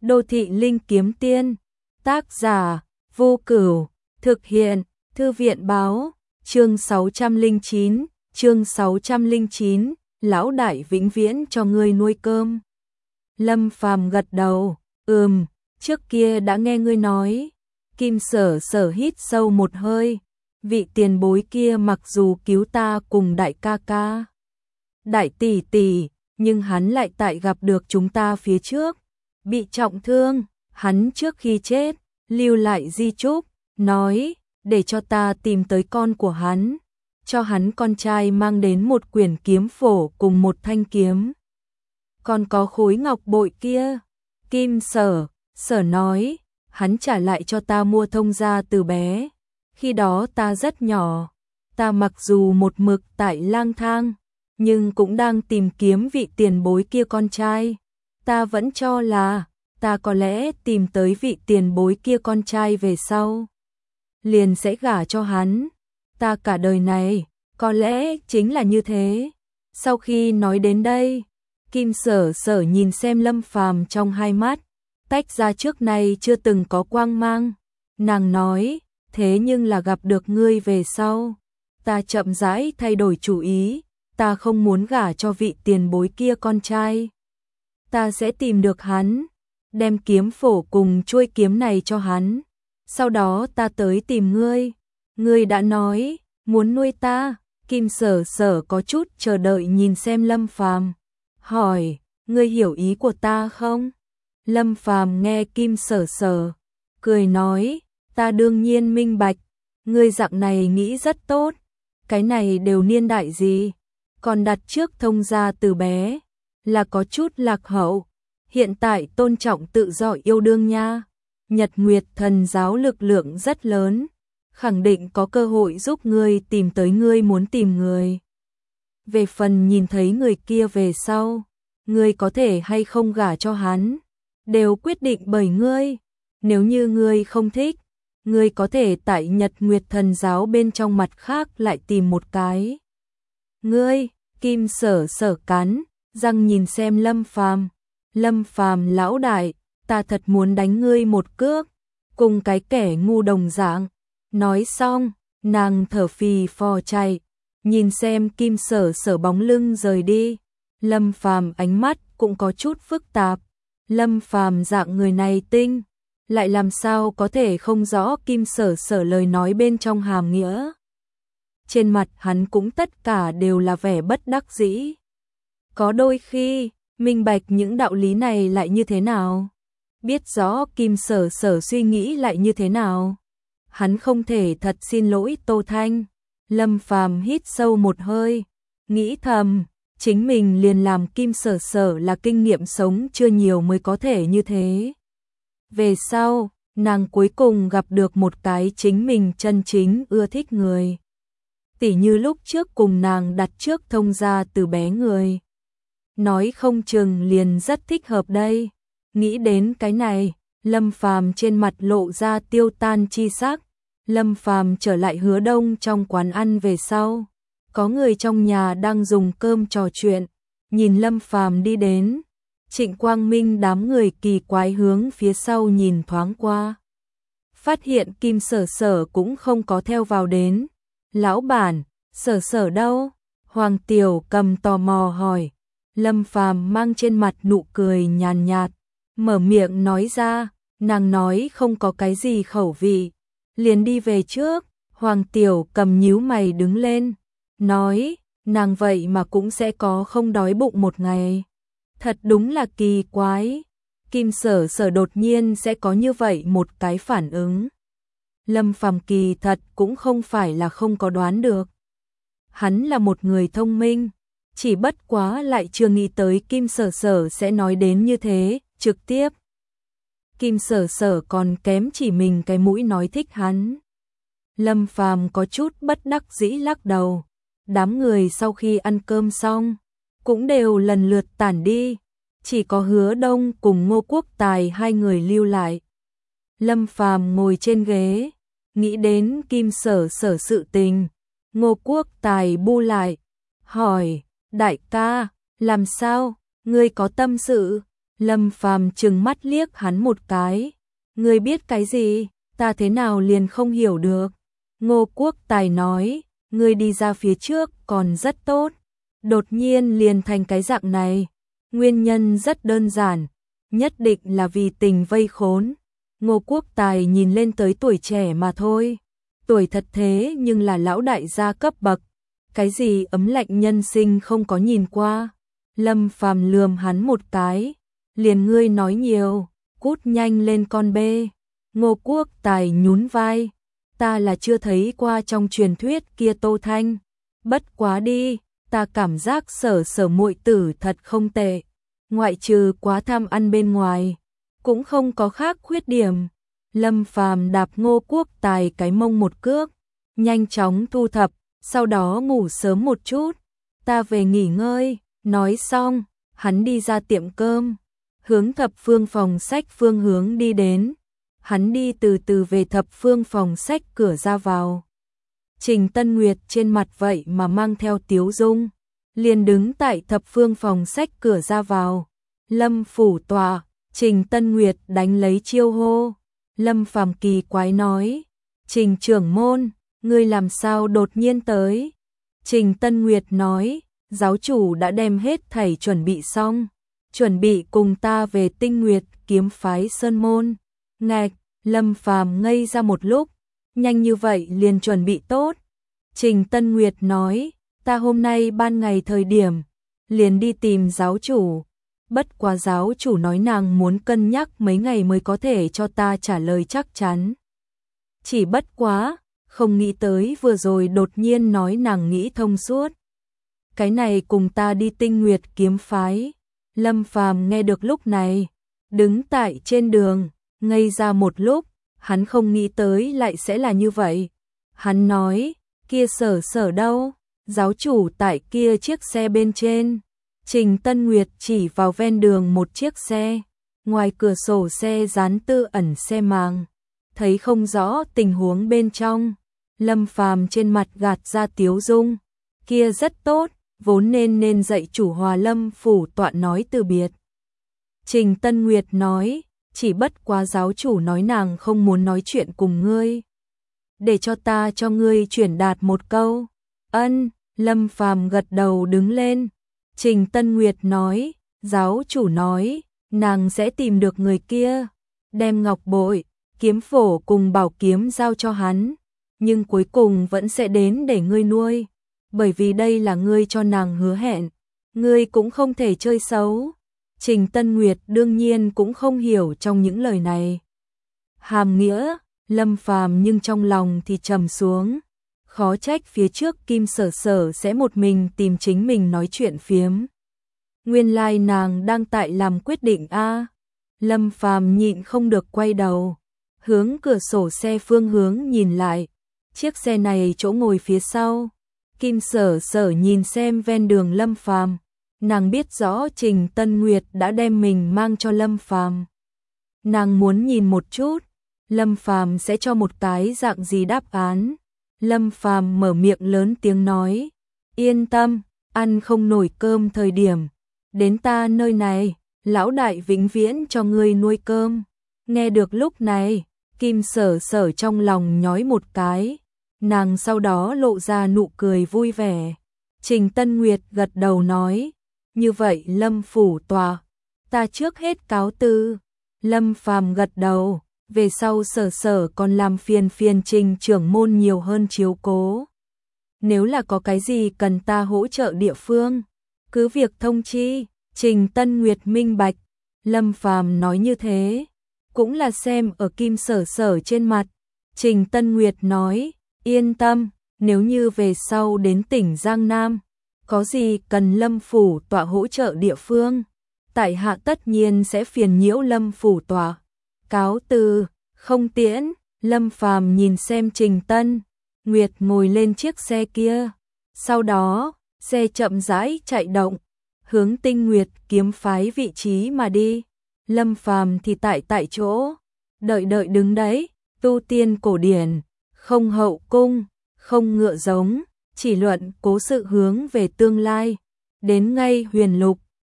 Đô thị linh kiếm tiên, tác giả, Vô Cửu, thực hiện, Thư viện báo, chương 609, lão đại vĩnh viễn cho ngươi nuôi cơm. Lâm Phàm gật đầu, trước kia đã nghe ngươi nói. Kim Sở Sở hít sâu một hơi, vị tiền bối kia mặc dù cứu ta cùng đại ca ca, đại tỷ tỷ, nhưng hắn lại tại gặp được chúng ta phía trước, bị trọng thương, hắn trước khi chết, lưu lại di chúc, nói, để cho ta tìm tới con của hắn, cho hắn con trai mang đến một quyển kiếm phổ cùng một thanh kiếm. Còn có khối ngọc bội kia, Kim Sở Sở nói, hắn trả lại cho ta mua thông gia từ bé, khi đó ta rất nhỏ, ta mặc dù một mực tại lang thang, nhưng cũng đang tìm kiếm vị tiền bối kia con trai, ta vẫn cho là ta có lẽ tìm tới vị tiền bối kia con trai về sau, liền sẽ gả cho hắn, ta cả đời này, có lẽ chính là như thế. Sau khi nói đến đây, Kim Sở Sở nhìn xem Lâm Phàm trong hai mắt, tách ra trước nay chưa từng có quang mang, nàng nói, thế nhưng là gặp được ngươi về sau, ta chậm rãi thay đổi chủ ý, ta không muốn gả cho vị tiền bối kia con trai, ta sẽ tìm được hắn, đem kiếm phổ cùng chuôi kiếm này cho hắn, sau đó ta tới tìm ngươi, ngươi đã nói, muốn nuôi ta. Kim Sở Sở có chút chờ đợi nhìn xem Lâm Phàm, hỏi, ngươi hiểu ý của ta không? Lâm Phàm nghe Kim Sở Sở, cười nói, ta đương nhiên minh bạch, ngươi dạng này nghĩ rất tốt, cái này đều niên đại gì, còn đặt trước thông gia từ bé, là có chút lạc hậu, hiện tại tôn trọng tự do yêu đương nha, Nhật Nguyệt Thần giáo lực lượng rất lớn, khẳng định có cơ hội giúp ngươi tìm tới ngươi muốn tìm người. Về phần nhìn thấy người kia về sau, ngươi có thể hay không gả cho hắn, đều quyết định bởi ngươi, nếu như ngươi không thích, ngươi có thể tại Nhật Nguyệt Thần giáo bên trong mặt khác lại tìm một cái. Ngươi, Kim Sở Sở cắn răng nhìn xem Lâm Phàm lão đại, ta thật muốn đánh ngươi một cước, cùng cái kẻ ngu đồng dạng. Nói xong, nàng thở phì phò chạy, nhìn xem Kim Sở Sở bóng lưng rời đi. Lâm Phàm ánh mắt cũng có chút phức tạp. Lâm Phàm dạng người này tinh, lại làm sao có thể không rõ Kim Sở Sở lời nói bên trong hàm nghĩa. Trên mặt hắn cũng tất cả đều là vẻ bất đắc dĩ. Có đôi khi, minh bạch những đạo lý này lại như thế nào? Biết rõ Kim Sở Sở suy nghĩ lại như thế nào? Hắn không thể thật xin lỗi Tô Thanh. Lâm Phàm hít sâu một hơi, nghĩ thầm, chính mình liền làm Kim Sở Sở là kinh nghiệm sống chưa nhiều mới có thể như thế. Về sau, nàng cuối cùng gặp được một cái chính mình chân chính ưa thích người. Tỉ như lúc trước cùng nàng đặt trước thông gia từ bé người. Nói không chừng liền rất thích hợp đây. Nghĩ đến cái này, Lâm Phàm trên mặt lộ ra tiêu tan chi sắc. Lâm Phàm trở lại Hứa Đông trong quán ăn về sau, có người trong nhà đang dùng cơm trò chuyện, nhìn Lâm Phàm đi đến, Trịnh Quang Minh đám người kỳ quái hướng phía sau nhìn thoáng qua. Phát hiện Kim Sở Sở cũng không có theo vào đến. Lão bản, Sở Sở đâu? Hoàng Tiểu Cầm tò mò hỏi. Lâm Phàm mang trên mặt nụ cười nhàn nhạt, mở miệng nói ra, nàng nói không có cái gì khẩu vị, liền đi về trước. Hoàng Tiểu Cầm nhíu mày đứng lên, nói, nàng vậy mà cũng sẽ có không đói bụng một ngày. Thật đúng là kỳ quái, Kim Sở Sở đột nhiên sẽ có như vậy một cái phản ứng. Lâm Phàm kỳ thật cũng không phải là không có đoán được. Hắn là một người thông minh, chỉ bất quá lại chưa nghĩ tới Kim Sở Sở sẽ nói đến như thế, trực tiếp. Kim Sở Sở còn kém chỉ mình cái mũi nói thích hắn. Lâm Phàm có chút bất đắc dĩ lắc đầu. Đám người sau khi ăn cơm xong, cũng đều lần lượt tản đi. Chỉ có Hứa Đông cùng Ngô Quốc Tài hai người lưu lại. Lâm Phàm ngồi trên ghế, nghĩ đến Kim Sở Sở sự tình. Ngô Quốc Tài bu lại, hỏi, đại ca, làm sao, ngươi có tâm sự? Lâm Phàm trừng mắt liếc hắn một cái. Ngươi biết cái gì, ta thế nào liền không hiểu được. Ngô Quốc Tài nói, ngươi đi ra phía trước còn rất tốt, đột nhiên liền thành cái dạng này. Nguyên nhân rất đơn giản, nhất định là vì tình vây khốn. Ngô Quốc Tài nhìn lên tới tuổi trẻ mà thôi. Tuổi thật thế nhưng là lão đại gia cấp bậc. Cái gì ấm lạnh nhân sinh không có nhìn qua. Lâm Phàm lườm hắn một cái. Liền ngươi nói nhiều, cút nhanh lên con bê. Ngô Quốc Tài nhún vai. Ta là chưa thấy qua trong truyền thuyết kia Tô Thanh. Bất quá đi, ta cảm giác Sở muội tử thật không tệ. Ngoại trừ quá tham ăn bên ngoài, cũng không có khác khuyết điểm. Lâm Phàm đạp Ngô Quốc Tài cái mông một cước, nhanh chóng thu thập, sau đó ngủ sớm một chút. Ta về nghỉ ngơi, nói xong, hắn đi ra tiệm cơm, hướng Thập Phương phòng sách phương hướng đi đến. Hắn đi từ từ về Thập Phương phòng sách cửa ra vào. Trình Tân Nguyệt trên mặt vậy mà mang theo tiếu dung, liền đứng tại Thập Phương phòng sách cửa ra vào. Lâm phủ tọa, Trình Tân Nguyệt đánh lấy chiêu hô. Lâm Phàm kỳ quái nói, Trình trưởng môn, ngươi làm sao đột nhiên tới? Trình Tân Nguyệt nói, giáo chủ đã đem hết thảy chuẩn bị xong, chuẩn bị cùng ta về Tinh Nguyệt kiếm phái Sơn Môn. Ngạch, Lâm Phàm ngây ra một lúc, nhanh như vậy liền chuẩn bị tốt. Trình Tân Nguyệt nói, ta hôm nay ban ngày thời điểm, liền đi tìm giáo chủ. Bất quá giáo chủ nói nàng muốn cân nhắc mấy ngày mới có thể cho ta trả lời chắc chắn. Chỉ bất quá, không nghĩ tới vừa rồi đột nhiên nói nàng nghĩ thông suốt. Cái này cùng ta đi Tinh Nguyệt kiếm phái. Lâm Phàm nghe được lúc này, đứng tại trên đường, ngây ra một lúc, hắn không nghĩ tới lại sẽ là như vậy. Hắn nói, kia Sở đâu? Giáo chủ tại kia chiếc xe bên trên. Trình Tân Nguyệt chỉ vào ven đường một chiếc xe, ngoài cửa sổ xe dán tư ẩn xe màng, thấy không rõ tình huống bên trong. Lâm Phàm trên mặt gạt ra tiếu dung, kia rất tốt, vốn nên dạy chủ Hòa Lâm phủ tọa nói từ biệt. Trình Tân Nguyệt nói, chỉ bất quá giáo chủ nói nàng không muốn nói chuyện cùng ngươi, để cho ta cho ngươi chuyển đạt một câu. Ân. Lâm Phàm gật đầu đứng lên. Trình Tân Nguyệt nói, giáo chủ nói, nàng sẽ tìm được người kia, đem ngọc bội, kiếm phổ cùng bảo kiếm giao cho hắn, nhưng cuối cùng vẫn sẽ đến để ngươi nuôi, bởi vì đây là ngươi cho nàng hứa hẹn, ngươi cũng không thể chơi xấu. Trình Tân Nguyệt đương nhiên cũng không hiểu trong những lời này hàm nghĩa. Lâm Phàm nhưng trong lòng thì trầm xuống. Khó trách phía trước Kim Sở sẽ một mình tìm chính mình nói chuyện phiếm. Nguyên lai nàng đang tại làm quyết định a. Lâm Phàm nhịn không được quay đầu, hướng cửa sổ xe phương hướng nhìn lại. Chiếc xe này chỗ ngồi phía sau. Kim Sở nhìn xem ven đường Lâm Phàm, nàng biết rõ Trình Tân Nguyệt đã đem mình mang cho Lâm Phàm. Nàng muốn nhìn một chút, Lâm Phàm sẽ cho một cái dạng gì đáp án. Lâm Phàm mở miệng lớn tiếng nói, yên tâm, ăn không nổi cơm thời điểm, đến ta nơi này, lão đại vĩnh viễn cho ngươi nuôi cơm. Nghe được lúc này, Kim Sở trong lòng nhói một cái, nàng sau đó lộ ra nụ cười vui vẻ. Trình Tân Nguyệt gật đầu nói, như vậy Lâm phủ tòa, ta trước hết cáo từ. Lâm Phàm gật đầu. Về sau Sở còn làm phiền Trình trưởng môn nhiều hơn chiếu cố. Nếu là có cái gì cần ta hỗ trợ địa phương, cứ việc thông chi. Trình Tân Nguyệt minh bạch. Lâm Phàm nói như thế, cũng là xem ở Kim Sở trên mặt. Trình Tân Nguyệt nói, yên tâm, nếu như về sau đến tỉnh Giang Nam, có gì cần Lâm phủ tọa hỗ trợ địa phương, tại hạ tất nhiên sẽ phiền nhiễu Lâm phủ tọa. Cáo từ. Không tiễn. Lâm Phàm nhìn xem Trình Tân Nguyệt ngồi lên chiếc xe kia, sau đó xe chậm rãi chạy động, hướng Tinh Nguyệt kiếm phái vị trí mà đi. Lâm Phàm thì tại chỗ, đợi đứng đấy. Tu tiên cổ điển, không hậu cung, không ngựa giống, chỉ luận cố sự hướng về tương lai. Đến ngay huyền lục,